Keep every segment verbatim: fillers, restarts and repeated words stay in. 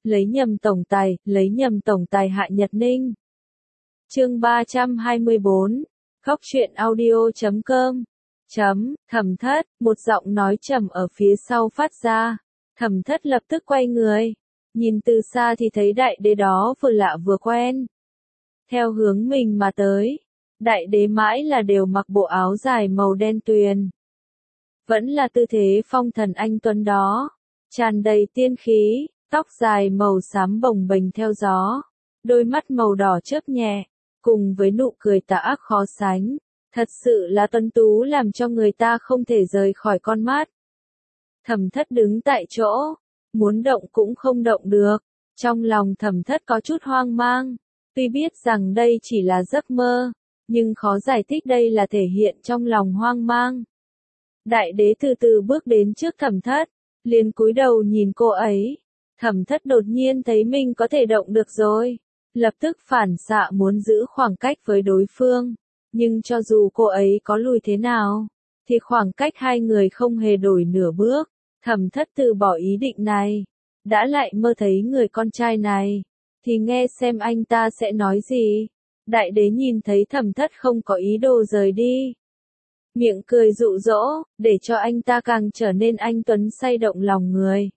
lấy nhầm tổng tài, lấy nhầm tổng tài Hạ Nhật Ninh. Chương ba trăm hai mươi bốn, Góc truyện audio chấm com. Chấm, Thẩm Thất, một giọng nói trầm ở phía sau phát ra. Thẩm Thất lập tức quay người, nhìn từ xa thì thấy đại đế đó vừa lạ vừa quen. Theo hướng mình mà tới, đại đế mãi là đều mặc bộ áo dài màu đen tuyền. Vẫn là tư thế phong thần anh tuấn đó, tràn đầy tiên khí, tóc dài màu xám bồng bềnh theo gió, đôi mắt màu đỏ chớp nhẹ, cùng với nụ cười tà ác khó sánh, thật sự là tuấn tú làm cho người ta không thể rời khỏi con mắt. Thẩm Thất đứng tại chỗ, muốn động cũng không động được, trong lòng Thẩm Thất có chút hoang mang, tuy biết rằng đây chỉ là giấc mơ, nhưng khó giải thích đây là thể hiện trong lòng hoang mang. Đại đế từ từ bước đến trước Thẩm Thất, liền cúi đầu nhìn cô ấy. Thẩm Thất đột nhiên thấy mình có thể động được rồi, lập tức phản xạ muốn giữ khoảng cách với đối phương, nhưng cho dù cô ấy có lùi thế nào, thì khoảng cách hai người không hề đổi nửa bước. Thẩm Thất từ bỏ ý định này, đã lại mơ thấy người con trai này, thì nghe xem anh ta sẽ nói gì. Đại đế nhìn thấy Thẩm Thất không có ý đồ rời đi, miệng cười dụ dỗ, để cho anh ta càng trở nên anh tuấn say động lòng người.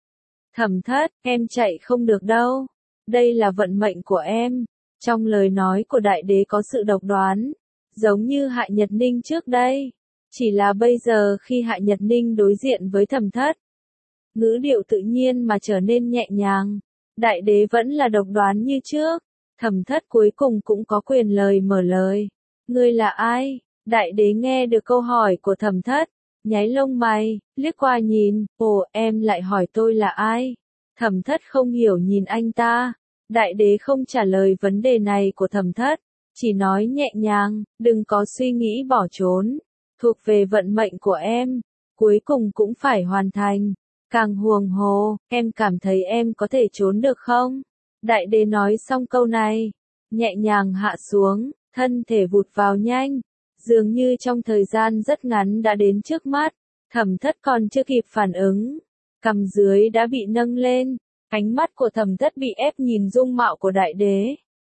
Thẩm Thất, em chạy không được đâu, đây là vận mệnh của em. Trong lời nói của đại đế có sự độc đoán, giống như Hạ Nhật Ninh trước đây. Chỉ là bây giờ khi Hạ Nhật Ninh đối diện với Thẩm Thất, ngữ điệu tự nhiên mà trở nên nhẹ nhàng. Đại đế vẫn là độc đoán như trước. Thẩm Thất cuối cùng cũng có quyền lời mở lời. Ngươi là ai? Đại đế nghe được câu hỏi của Thẩm Thất, nháy lông mày, liếc qua nhìn, ồ, em lại hỏi tôi là ai? Thẩm Thất không hiểu nhìn anh ta. Đại đế không trả lời vấn đề này của Thẩm Thất, chỉ nói nhẹ nhàng, đừng có suy nghĩ bỏ trốn, thuộc về vận mệnh của em, cuối cùng cũng phải hoàn thành. Càng huồng hồ, em cảm thấy em có thể trốn được không? Đại đế nói xong câu này, nhẹ nhàng hạ xuống, thân thể vụt vào nhanh, dường như trong thời gian rất ngắn đã đến trước mắt. Thẩm Thất còn chưa kịp phản ứng, cằm dưới đã bị nâng lên, ánh mắt của Thẩm Thất bị ép nhìn dung mạo của đại đế.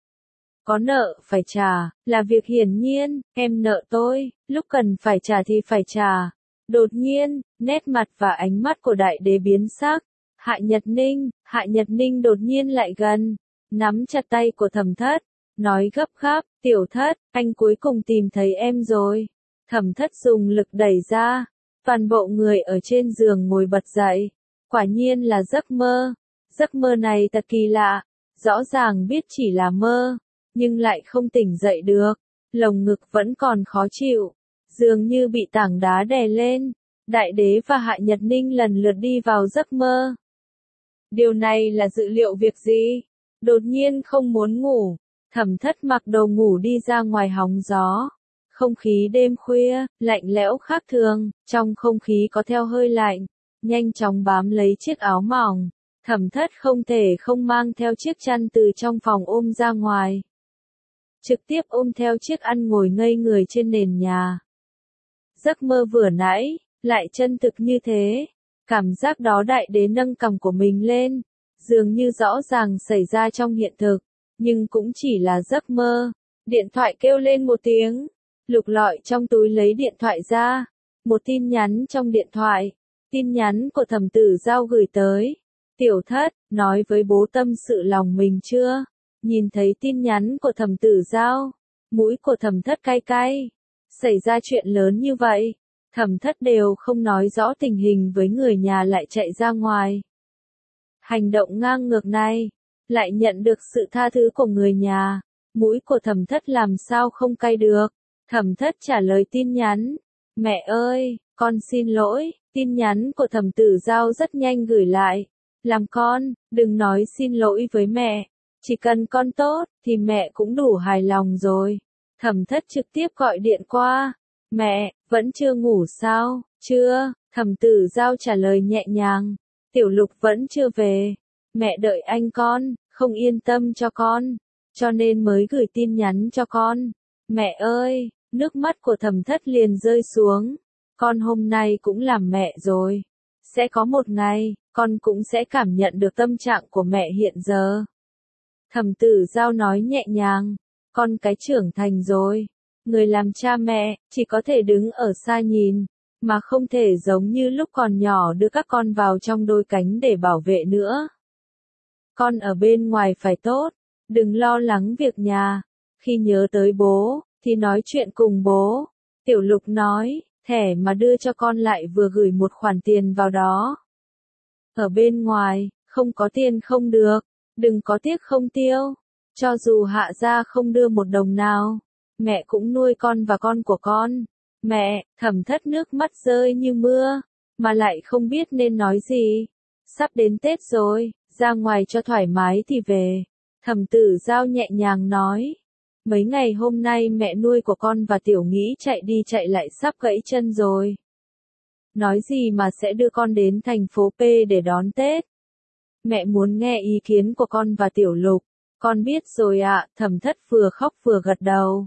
Có nợ phải trả, là việc hiển nhiên, em nợ tôi, lúc cần phải trả thì phải trả. Đột nhiên, nét mặt và ánh mắt của đại đế biến sắc. Hạ Nhật Ninh, Hạ Nhật Ninh đột nhiên lại gần, nắm chặt tay của Thẩm Thất, nói gấp gáp, tiểu Thất, anh cuối cùng tìm thấy em rồi. Thẩm Thất dùng lực đẩy ra, toàn bộ người ở trên giường ngồi bật dậy. Quả nhiên là giấc mơ. Giấc mơ này thật kỳ lạ, rõ ràng biết chỉ là mơ, nhưng lại không tỉnh dậy được, lồng ngực vẫn còn khó chịu, dường như bị tảng đá đè lên. Đại đế và Hạ Nhật Ninh lần lượt đi vào giấc mơ. Điều này là dự liệu việc gì? Đột nhiên không muốn ngủ, Thẩm Thất mặc đồ ngủ đi ra ngoài hóng gió. Không khí đêm khuya, lạnh lẽo khác thường, trong không khí có theo hơi lạnh, nhanh chóng bám lấy chiếc áo mỏng. Thẩm Thất không thể không mang theo chiếc chăn từ trong phòng ôm ra ngoài. Trực tiếp ôm theo chiếc ăn ngồi ngây người trên nền nhà. Giấc mơ vừa nãy, lại chân thực như thế. Cảm giác đó đại đế nâng cằm của mình lên, dường như rõ ràng xảy ra trong hiện thực, nhưng cũng chỉ là giấc mơ. Điện thoại kêu lên một tiếng, lục lọi trong túi lấy điện thoại ra. Một tin nhắn trong điện thoại, tin nhắn của Thẩm Tử Giao gửi tới. Tiểu Thất, nói với bố tâm sự lòng mình chưa? Nhìn thấy tin nhắn của Thẩm Tử Giao, mũi của Thẩm Thất cay cay. Xảy ra chuyện lớn như vậy, Thẩm Thất đều không nói rõ tình hình với người nhà lại chạy ra ngoài. Hành động ngang ngược này, lại nhận được sự tha thứ của người nhà, mũi của Thẩm Thất làm sao không cay được. Thẩm Thất trả lời tin nhắn, mẹ ơi, con xin lỗi. Tin nhắn của Thẩm Tử Giao rất nhanh gửi lại, làm con, đừng nói xin lỗi với mẹ, chỉ cần con tốt, thì mẹ cũng đủ hài lòng rồi. Thẩm Thất trực tiếp gọi điện qua, mẹ, vẫn chưa ngủ sao? Chưa. Thẩm Tử Giao trả lời nhẹ nhàng, Tiểu Lục vẫn chưa về, mẹ đợi anh con, không yên tâm cho con, cho nên mới gửi tin nhắn cho con. Mẹ ơi, nước mắt của Thẩm Thất liền rơi xuống, con hôm nay cũng làm mẹ rồi. Sẽ có một ngày, con cũng sẽ cảm nhận được tâm trạng của mẹ hiện giờ. Thẩm Tử Giao nói nhẹ nhàng, con cái trưởng thành rồi. Người làm cha mẹ, chỉ có thể đứng ở xa nhìn, mà không thể giống như lúc còn nhỏ đưa các con vào trong đôi cánh để bảo vệ nữa. Con ở bên ngoài phải tốt, đừng lo lắng việc nhà. Khi nhớ tới bố, thì nói chuyện cùng bố. Tiểu Lục nói, thẻ mà đưa cho con lại vừa gửi một khoản tiền vào đó. Ở bên ngoài, không có tiền không được, đừng có tiếc không tiêu. Cho dù Hạ gia không đưa một đồng nào, mẹ cũng nuôi con và con của con. Mẹ, Thẩm Thất nước mắt rơi như mưa, mà lại không biết nên nói gì. Sắp đến Tết rồi, ra ngoài cho thoải mái thì về. Thẩm Tử Giao nhẹ nhàng nói. Mấy ngày hôm nay mẹ nuôi của con và Tiểu Nghĩ chạy đi chạy lại sắp gãy chân rồi. Nói gì mà sẽ đưa con đến thành phố P để đón Tết. Mẹ muốn nghe ý kiến của con và Tiểu Lục. Con biết rồi ạ, Thẩm Thất vừa khóc vừa gật đầu.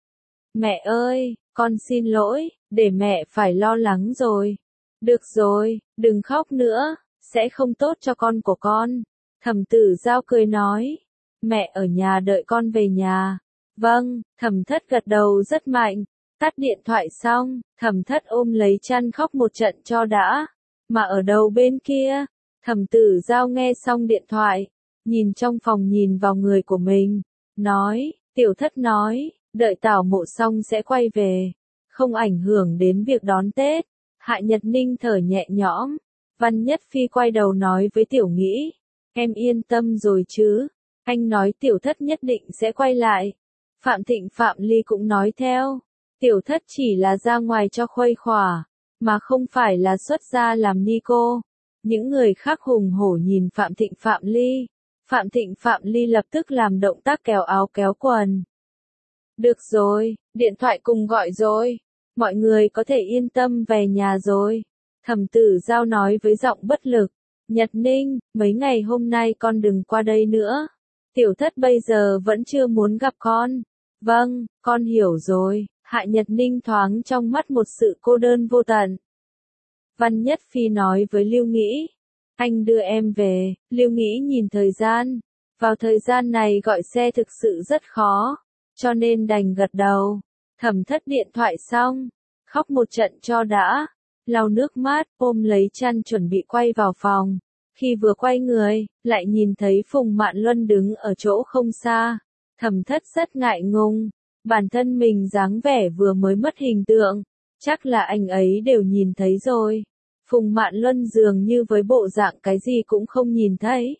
Mẹ ơi, con xin lỗi, để mẹ phải lo lắng rồi. Được rồi, đừng khóc nữa, sẽ không tốt cho con của con. Thẩm Tử Giao cười nói. Mẹ ở nhà đợi con về nhà. Vâng, Thẩm Thất gật đầu rất mạnh. Tắt điện thoại xong, Thẩm Thất ôm lấy chăn khóc một trận cho đã. Mà ở đầu bên kia, Thẩm Tử Giao nghe xong điện thoại, nhìn trong phòng nhìn vào người của mình, nói, Tiểu Thất nói, đợi tảo mộ xong sẽ quay về, không ảnh hưởng đến việc đón Tết. Hạ Nhật Ninh thở nhẹ nhõm. Văn Nhất Phi quay đầu nói với Tiểu Nghĩ, em yên tâm rồi chứ, anh nói Tiểu Thất nhất định sẽ quay lại. Phạm Thịnh Phạm Ly cũng nói theo, Tiểu Thất chỉ là ra ngoài cho khuây khỏa, mà không phải là xuất gia làm ni cô. Những người khác hùng hổ nhìn Phạm Thịnh Phạm Ly. Phạm Thịnh Phạm Ly lập tức làm động tác kéo áo kéo quần. Được rồi, điện thoại cùng gọi rồi. Mọi người có thể yên tâm về nhà rồi. Thẩm Tử Giao nói với giọng bất lực. Nhật Ninh, mấy ngày hôm nay con đừng qua đây nữa. Tiểu Thất bây giờ vẫn chưa muốn gặp con. Vâng, con hiểu rồi. Hạ Nhật Ninh thoáng trong mắt một sự cô đơn vô tận. Văn Nhất Phi nói với Lưu Nghĩ. Anh đưa em về. Lưu Nghĩ nhìn thời gian. Vào thời gian này gọi xe thực sự rất khó. Cho nên đành gật đầu. Thẩm Thất điện thoại xong. Khóc một trận cho đã. Lau nước mắt, ôm lấy chăn chuẩn bị quay vào phòng. Khi vừa quay người, lại nhìn thấy Phùng Mạn Luân đứng ở chỗ không xa. Thẩm Thất rất ngại ngùng. Bản thân mình dáng vẻ vừa mới mất hình tượng. Chắc là anh ấy đều nhìn thấy rồi. Phùng Mạn Luân dường như với bộ dạng cái gì cũng không nhìn thấy.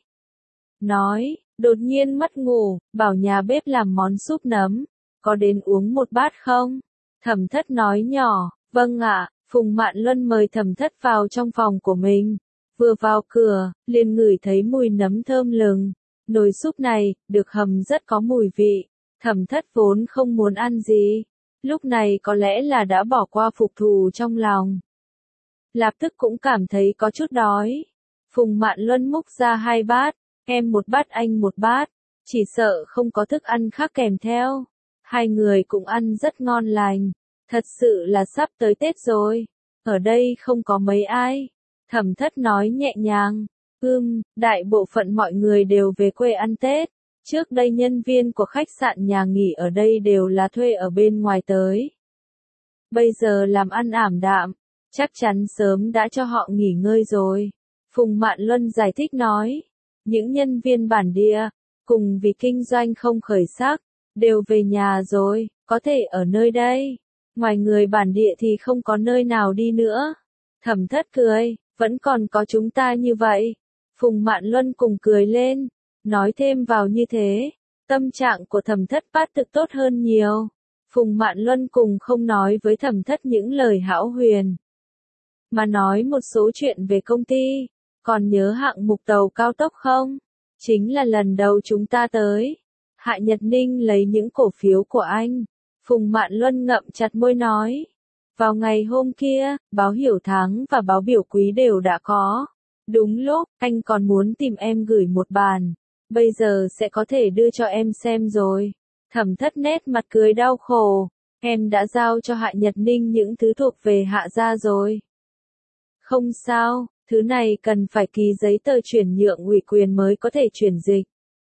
Nói, đột nhiên mất ngủ, bảo nhà bếp làm món súp nấm. Có đến uống một bát không? Thẩm Thất nói nhỏ, vâng ạ. Phùng Mạn Luân mời Thẩm Thất vào trong phòng của mình. Vừa vào cửa, liền ngửi thấy mùi nấm thơm lừng. Nồi súp này, được hầm rất có mùi vị. Thẩm Thất vốn không muốn ăn gì. Lúc này có lẽ là đã bỏ qua phục thù trong lòng. Lập tức cũng cảm thấy có chút đói. Phùng Mạn Luân múc ra hai bát. Em một bát anh một bát. Chỉ sợ không có thức ăn khác kèm theo. Hai người cũng ăn rất ngon lành. Thật sự là sắp tới Tết rồi. Ở đây không có mấy ai. Thẩm Thất nói nhẹ nhàng. Ừm, đại bộ phận mọi người đều về quê ăn Tết. Trước đây nhân viên của khách sạn nhà nghỉ ở đây đều là thuê ở bên ngoài tới. Bây giờ làm ăn ảm đạm. Chắc chắn sớm đã cho họ nghỉ ngơi rồi. Phùng Mạn Luân giải thích nói. Những nhân viên bản địa, cùng vì kinh doanh không khởi sắc, đều về nhà rồi, có thể ở nơi đây. Ngoài người bản địa thì không có nơi nào đi nữa. Thẩm Thất cười, vẫn còn có chúng ta như vậy. Phùng Mạn Luân cùng cười lên, nói thêm vào như thế. Tâm trạng của Thẩm Thất bát thực tốt hơn nhiều. Phùng Mạn Luân cùng không nói với Thẩm Thất những lời hão huyền, mà nói một số chuyện về công ty. Còn nhớ hạng mục tàu cao tốc không? Chính là lần đầu chúng ta tới. Hạ Nhật Ninh lấy những cổ phiếu của anh. Phùng Mạn Luân ngậm chặt môi nói. Vào ngày hôm kia, báo Hiểu Tháng và báo Biểu Quý đều đã có. Đúng lúc, anh còn muốn tìm em gửi một bản. Bây giờ sẽ có thể đưa cho em xem rồi. Thẩm Thất nét mặt cười đau khổ. Em đã giao cho Hạ Nhật Ninh những thứ thuộc về Hạ gia rồi. Không sao, Thứ này cần phải ký giấy tờ chuyển nhượng ủy quyền mới có thể chuyển dịch.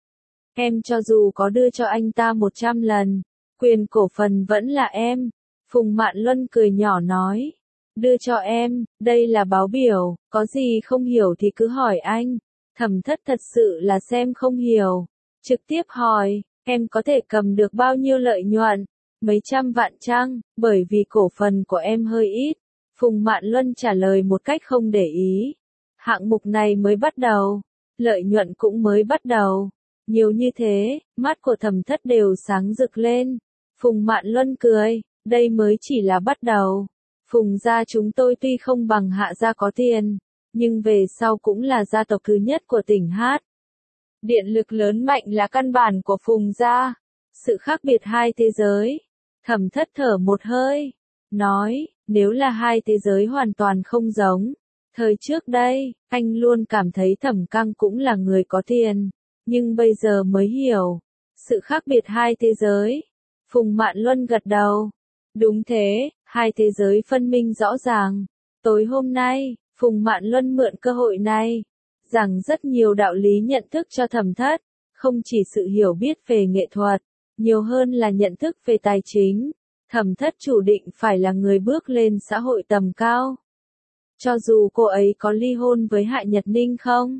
Em cho dù có đưa cho anh ta một trăm lần, quyền cổ phần vẫn là em. Phùng Mạn Luân cười nhỏ nói. Đưa cho em, đây là báo biểu, có gì không hiểu thì cứ hỏi anh. Thẩm Thất thật sự là xem không hiểu. Trực tiếp hỏi, em có thể cầm được bao nhiêu lợi nhuận? Mấy trăm vạn chăng, bởi vì cổ phần của em hơi ít. Phùng Mạn Luân trả lời một cách không để ý. Hạng mục này mới bắt đầu, lợi nhuận cũng mới bắt đầu. Nhiều như thế, mắt của Thẩm Thất đều sáng rực lên. Phùng Mạn Luân cười, đây mới chỉ là bắt đầu. Phùng gia chúng tôi tuy không bằng Hạ gia có tiền, nhưng về sau cũng là gia tộc thứ nhất của tỉnh Hát. Điện lực lớn mạnh là căn bản của Phùng gia. Sự khác biệt hai thế giới. Thẩm Thất thở một hơi, nói, nếu là hai thế giới hoàn toàn không giống. Thời trước đây, anh luôn cảm thấy Thẩm Căng cũng là người có tiền, nhưng bây giờ mới hiểu. Sự khác biệt hai thế giới. Phùng Mạn Luân gật đầu. Đúng thế, hai thế giới phân minh rõ ràng. Tối hôm nay, Phùng Mạn Luân mượn cơ hội này, giảng rất nhiều đạo lý nhận thức cho Thẩm Thất, không chỉ sự hiểu biết về nghệ thuật, nhiều hơn là nhận thức về tài chính. Thẩm Thất chủ định phải là người bước lên xã hội tầm cao. Cho dù cô ấy có ly hôn với Hạ Nhật Ninh không?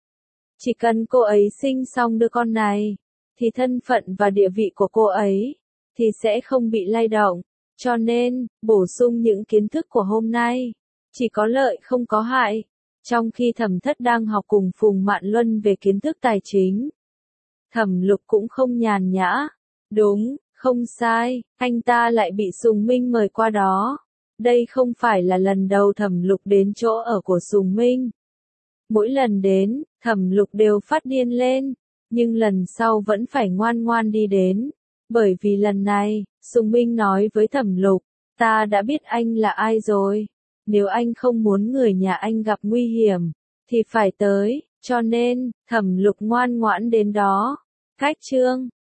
Chỉ cần cô ấy sinh xong đứa con này, thì thân phận và địa vị của cô ấy, thì sẽ không bị lay động. Cho nên, bổ sung những kiến thức của hôm nay, chỉ có lợi không có hại. Trong khi Thẩm Thất đang học cùng Phùng Mạn Luân về kiến thức tài chính, Thẩm Lục cũng không nhàn nhã. Đúng, không sai, anh ta lại bị Sùng Minh mời qua đó. Đây không phải là lần đầu Thẩm Lục đến chỗ ở của Sùng Minh. Mỗi lần đến, Thẩm Lục đều phát điên lên, nhưng lần sau vẫn phải ngoan ngoan đi đến. Bởi vì lần này, Sùng Minh nói với Thẩm Lục, ta đã biết anh là ai rồi. Nếu anh không muốn người nhà anh gặp nguy hiểm, thì phải tới, cho nên, Thẩm Lục ngoan ngoãn đến đó. Cách chương